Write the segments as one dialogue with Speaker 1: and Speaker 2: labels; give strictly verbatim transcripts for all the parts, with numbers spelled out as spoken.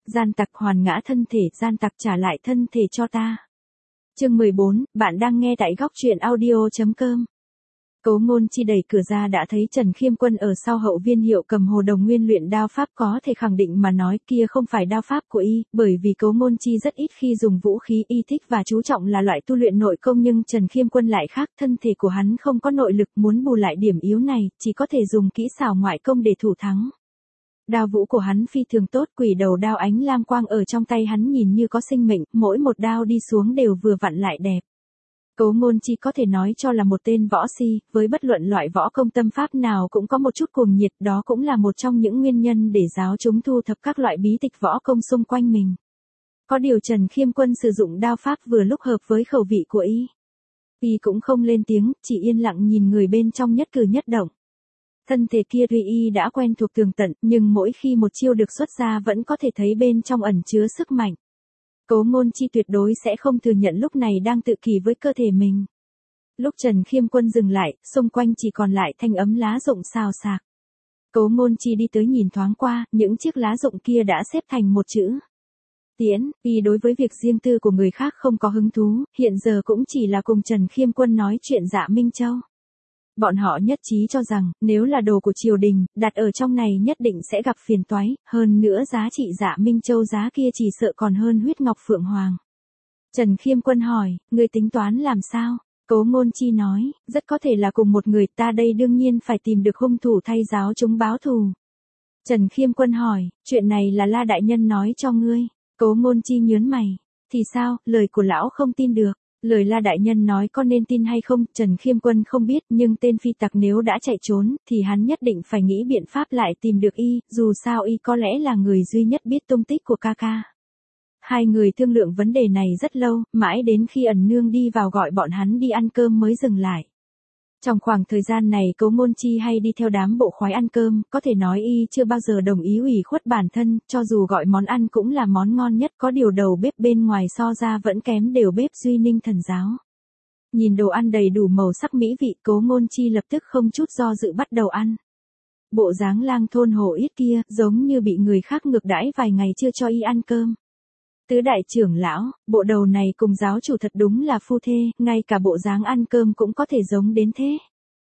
Speaker 1: gian tặc hoàn ngã thân thể, gian tặc trả lại thân thể cho ta. Chương mười bốn, bạn đang nghe tại góc truyện audio chấm com. Cố Ngôn Chi đẩy cửa ra đã thấy Trần Khiêm Quân ở sau hậu viên Hiệu Cầm Hồ Đồng Nguyên luyện đao pháp, có thể khẳng định mà nói kia không phải đao pháp của y, bởi vì Cố Ngôn Chi rất ít khi dùng vũ khí, y thích và chú trọng là loại tu luyện nội công, nhưng Trần Khiêm Quân lại khác, thân thể của hắn không có nội lực, muốn bù lại điểm yếu này, chỉ có thể dùng kỹ xảo ngoại công để thủ thắng. Đao vũ của hắn phi thường tốt, quỷ đầu đao ánh lam quang ở trong tay hắn nhìn như có sinh mệnh, mỗi một đao đi xuống đều vừa vặn lại đẹp. Cố Ngôn Chi có thể nói cho là một tên võ si, với bất luận loại võ công tâm pháp nào cũng có một chút cuồng nhiệt, đó cũng là một trong những nguyên nhân để giáo chúng thu thập các loại bí tịch võ công xung quanh mình. Có điều Trần Khiêm Quân sử dụng đao pháp vừa lúc hợp với khẩu vị của y. Y cũng không lên tiếng, chỉ yên lặng nhìn người bên trong nhất cử nhất động. Thân thể kia tuy y đã quen thuộc tường tận, nhưng mỗi khi một chiêu được xuất ra vẫn có thể thấy bên trong ẩn chứa sức mạnh. Cố Ngôn Chi tuyệt đối sẽ không thừa nhận lúc này đang tự kỷ với cơ thể mình. Lúc Trần Khiêm Quân dừng lại, xung quanh chỉ còn lại thanh ấm lá rụng xào xạc. Cố Ngôn Chi đi tới nhìn thoáng qua, những chiếc lá rụng kia đã xếp thành một chữ Tiễn. Y đối với việc riêng tư của người khác không có hứng thú, hiện giờ cũng chỉ là cùng Trần Khiêm Quân nói chuyện Dạ Minh Châu. Bọn họ nhất trí cho rằng, nếu là đồ của triều đình, đặt ở trong này nhất định sẽ gặp phiền toái, hơn nữa giá trị Dạ Minh Châu giá kia chỉ sợ còn hơn huyết ngọc phượng hoàng. Trần Khiêm Quân hỏi, ngươi tính toán làm sao? Cố Ngôn Chi nói, rất có thể là cùng một người, ta đây đương nhiên phải tìm được hung thủ thay giáo chúng báo thù. Trần Khiêm Quân hỏi, chuyện này là La Đại Nhân nói cho ngươi. Cố Ngôn Chi nhớn mày, thì sao, lời của lão không tin được. Lời La Đại Nhân nói có nên tin hay không, Trần Khiêm Quân không biết, nhưng tên phi tặc nếu đã chạy trốn, thì hắn nhất định phải nghĩ biện pháp lại tìm được y, dù sao y có lẽ là người duy nhất biết tung tích của ca ca. Hai người thương lượng vấn đề này rất lâu, mãi đến khi ẩn nương đi vào gọi bọn hắn đi ăn cơm mới dừng lại. Trong khoảng thời gian này Cố Ngôn Chi hay đi theo đám bộ khoái ăn cơm, có thể nói y chưa bao giờ đồng ý ủy khuất bản thân, cho dù gọi món ăn cũng là món ngon nhất, có điều đầu bếp bên ngoài so ra vẫn kém đều bếp Duy Ninh Thần Giáo. Nhìn đồ ăn đầy đủ màu sắc mỹ vị, Cố Ngôn Chi lập tức không chút do dự bắt đầu ăn. Bộ dáng lang thôn hổ yết kia, giống như bị người khác ngược đãi vài ngày chưa cho y ăn cơm. Tứ đại trưởng lão, bộ đầu này cùng giáo chủ thật đúng là phu thê, ngay cả bộ dáng ăn cơm cũng có thể giống đến thế.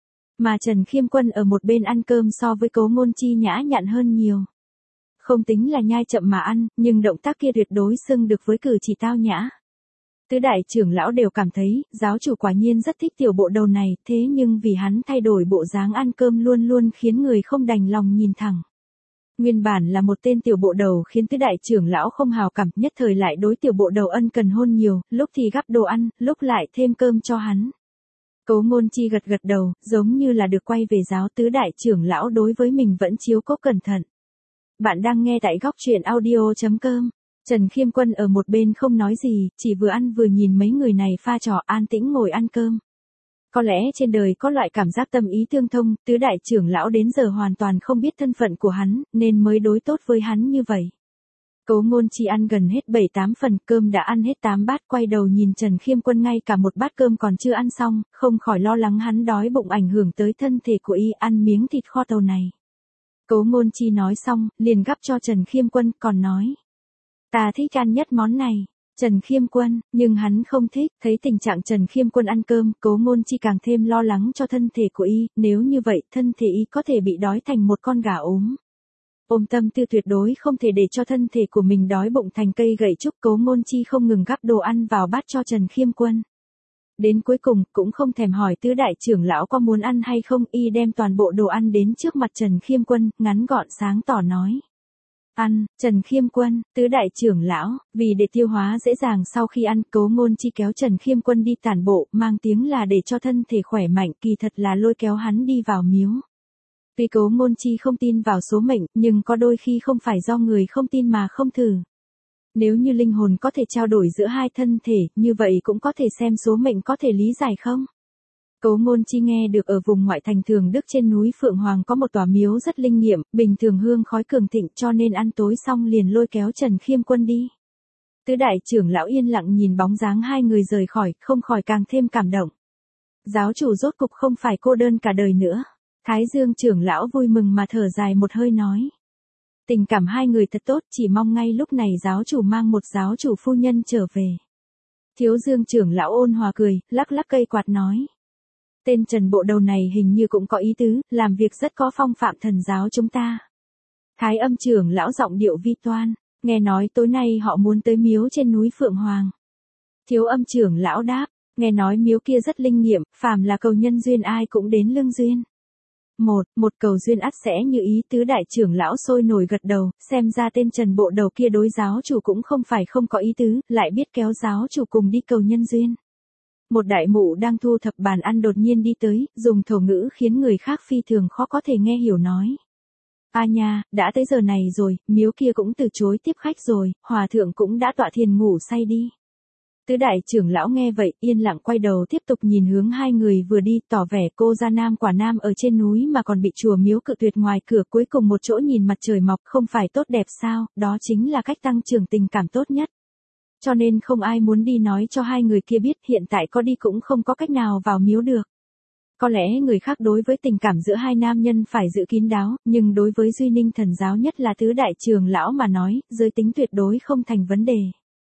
Speaker 1: Mà Trần Khiêm Quân ở một bên ăn cơm so với Cố Ngôn Chi nhã nhặn hơn nhiều. Không tính là nhai chậm mà ăn, nhưng động tác kia tuyệt đối xưng được với cử chỉ tao nhã. Tứ đại trưởng lão đều cảm thấy, giáo chủ quả nhiên rất thích tiểu bộ đầu này, thế nhưng vì hắn thay đổi bộ dáng ăn cơm luôn luôn khiến người không đành lòng nhìn thẳng. Nguyên bản là một tên tiểu bộ đầu khiến tứ đại trưởng lão không hào cảm, nhất thời lại đối tiểu bộ đầu ân cần hôn nhiều, lúc thì gắp đồ ăn, lúc lại thêm cơm cho hắn. Cố Ngôn Chi gật gật đầu, giống như là được quay về giáo, tứ đại trưởng lão đối với mình vẫn chiếu cố cẩn thận. Bạn đang nghe tại góc truyện audio chấm com. Trần Khiêm Quân ở một bên không nói gì, chỉ vừa ăn vừa nhìn mấy người này pha trò, an tĩnh ngồi ăn cơm. Có lẽ trên đời có loại cảm giác tâm ý tương thông, tứ đại trưởng lão đến giờ hoàn toàn không biết thân phận của hắn, nên mới đối tốt với hắn như vậy. Cố Ngôn Chi ăn gần hết bảy tám phần, cơm đã ăn hết tám bát, quay đầu nhìn Trần Khiêm Quân, ngay cả một bát cơm còn chưa ăn xong, không khỏi lo lắng hắn đói bụng ảnh hưởng tới thân thể của y, ăn miếng thịt kho tàu này. Cố Ngôn Chi nói xong, liền gắp cho Trần Khiêm Quân, còn nói, ta thích ăn nhất món này. Trần Khiêm Quân, nhưng hắn không thích, thấy tình trạng Trần Khiêm Quân ăn cơm, Cố Ngôn Chi càng thêm lo lắng cho thân thể của y, nếu như vậy, thân thể y có thể bị đói thành một con gà ốm. Ôm tâm tư tuyệt đối không thể để cho thân thể của mình đói bụng thành cây gậy trúc, Cố Ngôn Chi không ngừng gắp đồ ăn vào bát cho Trần Khiêm Quân. Đến cuối cùng, cũng không thèm hỏi tứ đại trưởng lão có muốn ăn hay không, y đem toàn bộ đồ ăn đến trước mặt Trần Khiêm Quân, ngắn gọn sáng tỏ nói. Ăn. Trần Khiêm Quân, tứ đại trưởng lão, vì để tiêu hóa dễ dàng sau khi ăn, Cố Ngôn Chi kéo Trần Khiêm Quân đi tản bộ, mang tiếng là để cho thân thể khỏe mạnh, kỳ thật là lôi kéo hắn đi vào miếu. Tuy Cố Ngôn Chi không tin vào số mệnh, nhưng có đôi khi không phải do người không tin mà không thử. Nếu như linh hồn có thể trao đổi giữa hai thân thể, như vậy cũng có thể xem số mệnh có thể lý giải không? Cố Ngôn Chi nghe được ở vùng ngoại thành Thường Đức trên núi Phượng Hoàng có một tòa miếu rất linh nghiệm, bình thường hương khói cường thịnh, cho nên ăn tối xong liền lôi kéo Trần Khiêm Quân đi. Tứ đại trưởng lão yên lặng nhìn bóng dáng hai người rời khỏi, không khỏi càng thêm cảm động. Giáo chủ rốt cục không phải cô đơn cả đời nữa. Thái Dương trưởng lão vui mừng mà thở dài một hơi nói. Tình cảm hai người thật tốt, chỉ mong ngay lúc này giáo chủ mang một giáo chủ phu nhân trở về. Thiếu Dương trưởng lão ôn hòa cười, lắc lắc cây quạt nói. Tên Trần bộ đầu này hình như cũng có ý tứ, làm việc rất có phong phạm thần giáo chúng ta. Thái Âm trưởng lão giọng điệu vi toan, nghe nói tối nay họ muốn tới miếu trên núi Phượng Hoàng. Thiếu Âm trưởng lão đáp, nghe nói miếu kia rất linh nghiệm, phàm là cầu nhân duyên ai cũng đến lương duyên. Một, một cầu duyên ắt sẽ như ý, tứ đại trưởng lão sôi nổi gật đầu, xem ra tên Trần bộ đầu kia đối giáo chủ cũng không phải không có ý tứ, lại biết kéo giáo chủ cùng đi cầu nhân duyên. Một đại mụ đang thu thập bàn ăn đột nhiên đi tới, dùng thổ ngữ khiến người khác phi thường khó có thể nghe hiểu nói. A nha, đã tới giờ này rồi, miếu kia cũng từ chối tiếp khách rồi, hòa thượng cũng đã tọa thiền ngủ say đi. Tứ đại trưởng lão nghe vậy, yên lặng quay đầu tiếp tục nhìn hướng hai người vừa đi, tỏ vẻ cô gia nam quả nam ở trên núi mà còn bị chùa miếu cự tuyệt ngoài cửa, cuối cùng một chỗ nhìn mặt trời mọc không phải tốt đẹp sao, đó chính là cách tăng trưởng tình cảm tốt nhất. Cho nên không ai muốn đi nói cho hai người kia biết, hiện tại có đi cũng không có cách nào vào miếu được. Có lẽ người khác đối với tình cảm giữa hai nam nhân phải giữ kín đáo, nhưng đối với Duy Ninh thần giáo nhất là tứ đại trưởng lão mà nói, giới tính tuyệt đối không thành vấn đề.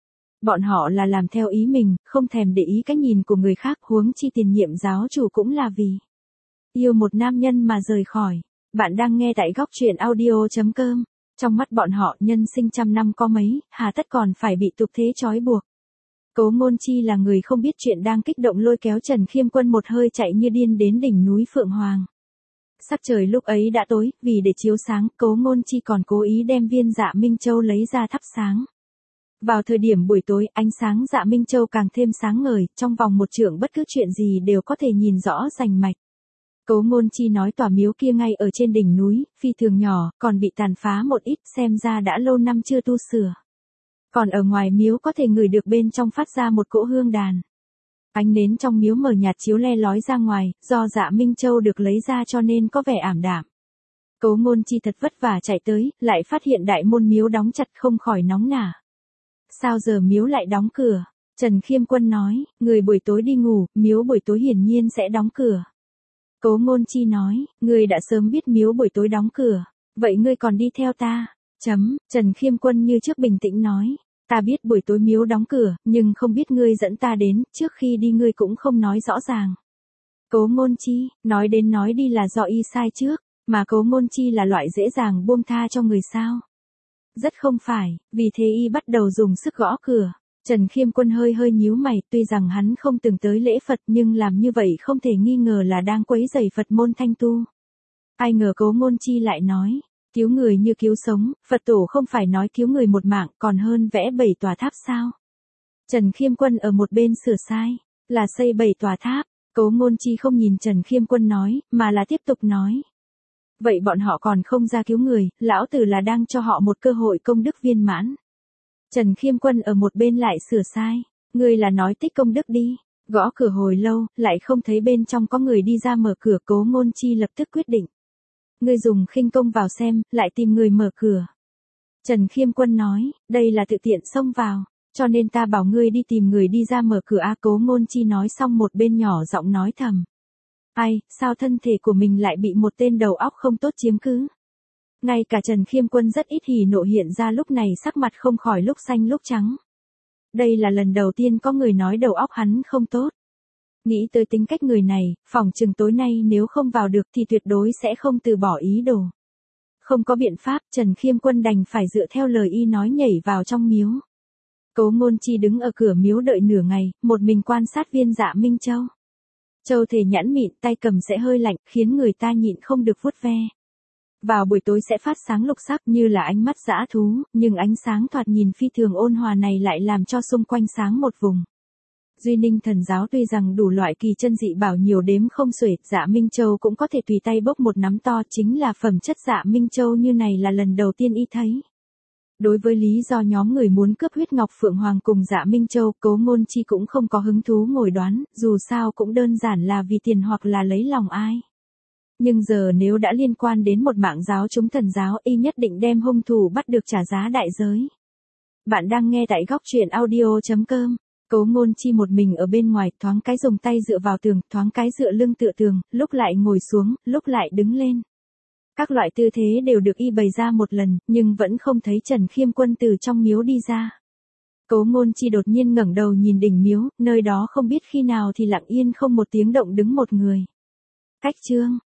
Speaker 1: Bọn họ là làm theo ý mình, không thèm để ý cách nhìn của người khác, huống chi tiền nhiệm giáo chủ cũng là vì yêu một nam nhân mà rời khỏi. Bạn đang nghe tại góc truyện audio chấm com. Trong mắt bọn họ, nhân sinh trăm năm có mấy, hà tất còn phải bị tục thế trói buộc. Cố Ngôn Chi là người không biết chuyện đang kích động lôi kéo Trần Khiêm Quân một hơi chạy như điên đến đỉnh núi Phượng Hoàng. Sắc trời lúc ấy đã tối, vì để chiếu sáng, Cố Ngôn Chi còn cố ý đem viên Dạ Minh Châu lấy ra thắp sáng. Vào thời điểm buổi tối, ánh sáng Dạ Minh Châu càng thêm sáng ngời, trong vòng một trượng bất cứ chuyện gì đều có thể nhìn rõ rành mạch. Cố Ngôn Chi nói tòa miếu kia ngay ở trên đỉnh núi, phi thường nhỏ, còn bị tàn phá một ít, xem ra đã lâu năm chưa tu sửa. Còn ở ngoài miếu có thể ngửi được bên trong phát ra một cỗ hương đàn. Ánh nến trong miếu mờ nhạt chiếu le lói ra ngoài, do Dạ Minh Châu được lấy ra cho nên có vẻ ảm đạm. Cố Ngôn Chi thật vất vả chạy tới, lại phát hiện đại môn miếu đóng chặt, không khỏi nóng nả. Sao giờ miếu lại đóng cửa? Trần Khiêm Quân nói, người buổi tối đi ngủ, miếu buổi tối hiển nhiên sẽ đóng cửa. Cố Ngôn Chi nói, ngươi đã sớm biết miếu buổi tối đóng cửa, vậy ngươi còn đi theo ta. Chấm, Trần Khiêm Quân như trước bình tĩnh nói, ta biết buổi tối miếu đóng cửa, nhưng không biết ngươi dẫn ta đến, trước khi đi ngươi cũng không nói rõ ràng. Cố Ngôn Chi, nói đến nói đi là do y sai trước, mà Cố Ngôn Chi là loại dễ dàng buông tha cho người sao? Rất không phải, vì thế y bắt đầu dùng sức gõ cửa. Trần Khiêm Quân hơi hơi nhíu mày, tuy rằng hắn không từng tới lễ Phật nhưng làm như vậy không thể nghi ngờ là đang quấy rầy Phật môn thanh tu. Ai ngờ Cố Ngôn Chi lại nói, cứu người như cứu sống, Phật tổ không phải nói cứu người một mạng còn hơn vẽ bảy tòa tháp sao? Trần Khiêm Quân ở một bên sửa sai, là xây bảy tòa tháp. Cố Ngôn Chi không nhìn Trần Khiêm Quân nói, mà là tiếp tục nói. Vậy bọn họ còn không ra cứu người, lão tử là đang cho họ một cơ hội công đức viên mãn. Trần Khiêm Quân ở một bên lại sửa sai, ngươi là nói tích công đức đi. Gõ cửa hồi lâu, lại không thấy bên trong có người đi ra mở cửa. Cố Ngôn Chi lập tức quyết định. Ngươi dùng khinh công vào xem, lại tìm người mở cửa. Trần Khiêm Quân nói, đây là tự tiện xông vào, cho nên ta bảo ngươi đi tìm người đi ra mở cửa. A Cố Ngôn Chi nói xong một bên nhỏ giọng nói thầm. Ai, sao thân thể của mình lại bị một tên đầu óc không tốt chiếm cứ? Ngay cả Trần Khiêm Quân rất ít hỉ nộ hiện ra lúc này, sắc mặt không khỏi lúc xanh lúc trắng. Đây là lần đầu tiên có người nói đầu óc hắn không tốt. Nghĩ tới tính cách người này, phỏng chừng tối nay nếu không vào được thì tuyệt đối sẽ không từ bỏ ý đồ. Không có biện pháp, Trần Khiêm Quân đành phải dựa theo lời y nói nhảy vào trong miếu. Cố Ngôn Chi đứng ở cửa miếu đợi nửa ngày, một mình quan sát viên Dạ Minh Châu. Châu thể nhẵn mịn, tay cầm sẽ hơi lạnh, khiến người ta nhịn không được vuốt ve. Vào buổi tối sẽ phát sáng lục sắc như là ánh mắt dã thú, nhưng ánh sáng thoạt nhìn phi thường ôn hòa này lại làm cho xung quanh sáng một vùng. Duy Ninh thần giáo tuy rằng đủ loại kỳ chân dị bảo nhiều đếm không xuể, Dạ Minh Châu cũng có thể tùy tay bốc một nắm to, chính là phẩm chất Dạ Minh Châu như này là lần đầu tiên y thấy. Đối với lý do nhóm người muốn cướp huyết ngọc Phượng Hoàng cùng Dạ Minh Châu, Cố Ngôn Chi cũng không có hứng thú ngồi đoán, dù sao cũng đơn giản là vì tiền hoặc là lấy lòng ai. Nhưng giờ nếu đã liên quan đến một mạng giáo chúng thần giáo, y nhất định đem hung thủ bắt được trả giá đại giới. Bạn đang nghe tại góc truyện audio chấm com. Cố Ngôn Chi một mình ở bên ngoài, thoáng cái dùng tay dựa vào tường, thoáng cái dựa lưng tựa tường, lúc lại ngồi xuống, lúc lại đứng lên. Các loại tư thế đều được y bày ra một lần, nhưng vẫn không thấy Trần Khiêm Quân từ trong miếu đi ra. Cố Ngôn Chi đột nhiên ngẩng đầu nhìn đỉnh miếu, nơi đó không biết khi nào thì lặng yên không một tiếng động đứng một người. Cách Trương,